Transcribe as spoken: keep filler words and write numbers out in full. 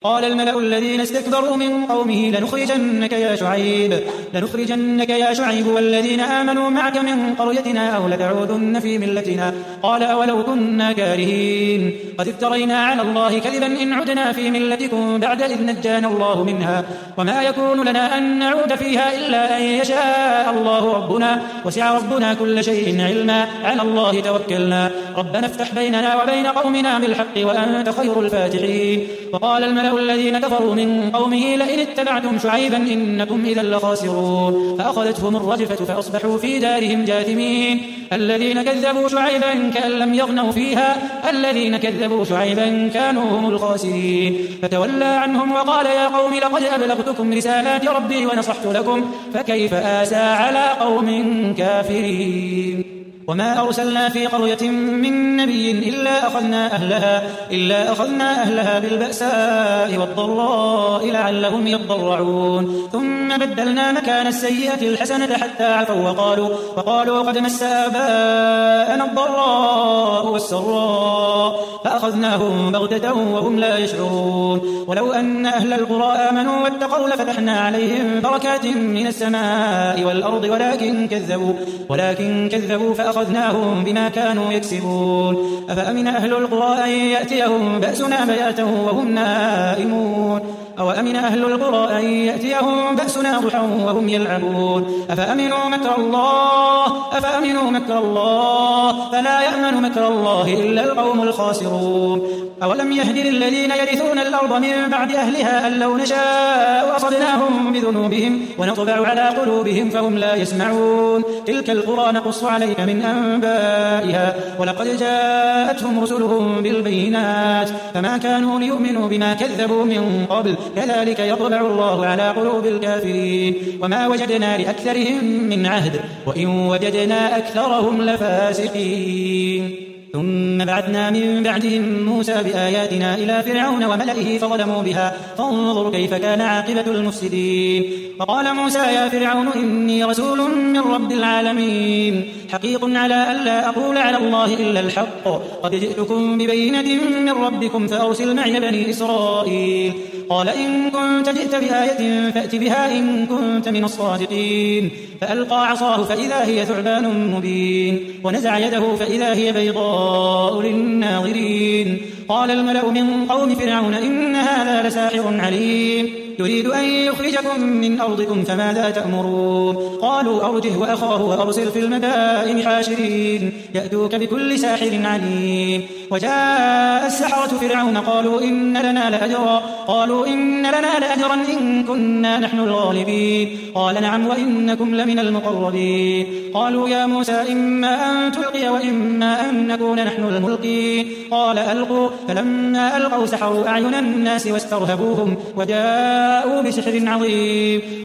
قال الملأ الذين استكبروا من قومه لنخرجنك يا شعيب لنخرجنك يا شعيب والذين آمنوا معك من قريتنا أو لتعودن في ملتنا قال أولو كنا كارهين قد افترينا على الله كذبا إن عدنا في ملتكم بعد إذ نجانا الله منها وما يكون لنا أن نعود فيها إلا أن يشاء الله ربنا وسع ربنا كل شيء علما على الله توكلنا ربنا افتح بيننا وبين قومنا بالحق وأنت خير الفاتحين وقال الملأ الذين كفروا من قومه لئن اتبعتم شعيبا إنكم إذا لخاسرون فأخذتهم الرجفة فأصبحوا في دارهم جاثمين الذين كذبوا شعيبا كأن لم يغنوا فيها الذين كذبوا شعيبا كانوا هم الخاسرين فتولى عنهم وقال يا قوم لقد أبلغتكم رسالات ربي ونصحت لكم فكيف آسى على قوم كافرين وما أرسلنا في قرية من نبي إلا أخذنا أهلها, إلا أخذنا أهلها بالبأساء والضراء لعلهم يضرعون ثم بدلنا مكان السيئة الحسنة حتى عفوا وقالوا, وقالوا قد مس آباءنا الضراء والسراء فأخذناهم بغتة وهم لا يشعرون ولو أن أهل القرى آمنوا واتقوا لفتحنا عليهم بركات من السماء والأرض ولكن كذبوا, ولكن كذبوا فأخذناهم بما كانوا يكسبون أفأمن أهل القرى أن يأتيهم بأسنا بياتا وهم نائمون أو أمن أهل القرى أن يأتيهم بأسنا ضحى وهم يلعبون أفأمنوا مكر الله أفأمنوا مكر الله فلا يأمن مكر الله إلا القوم الخاسرون أولم يهد للذين يرثون الأرض من بعد أهلها أن لو نشاء أصبناهم بذنوبهم ونطبع على قلوبهم فهم لا يسمعون تلك القرى نقص عليك من أنبائها ولقد جاءتهم رسلهم بالبينات فما كانوا ليؤمنوا بما كذبوا من قبل كذلك يطبع الله على قلوب الكافرين وما وجدنا لأكثرهم من عهد وإن وجدنا أكثرهم لفاسقين ثم بعثنا من بعدهم موسى بآياتنا إلى فرعون وملئه فظلموا بها فانظر كيف كان عاقبة المفسدين وقال موسى يا فرعون إني رسول من رب العالمين حقيق على ألا أقول على الله إلا الحق قد جئتكم ببينة من ربكم فأرسل معي بني إسرائيل قال إن كنت جئت بآية فأت بها إن كنت من الصادقين فألقى عصاه فإذا هي ثعبان مبين ونزع يده فإذا هي بيضاء للناظرين قال الملأ من قوم فرعون إن هذا لساحر عليم يريد أن يخرجكم من أرضكم فماذا تأمرون قالوا أرجه وأخاه وأرسل في المدائن حاشرين يأتوك بكل ساحر عليم وجاء السحرة فرعون قالوا إن لنا لأجرا قالوا إن لنا لأجرا إن كنا نحن الغالبين قال نعم وإنكم لمن المقربين قالوا يا موسى إما أن تلقي وإما أن نكون نحن الملقين قال ألقوا فلما ألقوا سحروا أعين الناس واسترهبوهم وجاءوا بسحر عظيم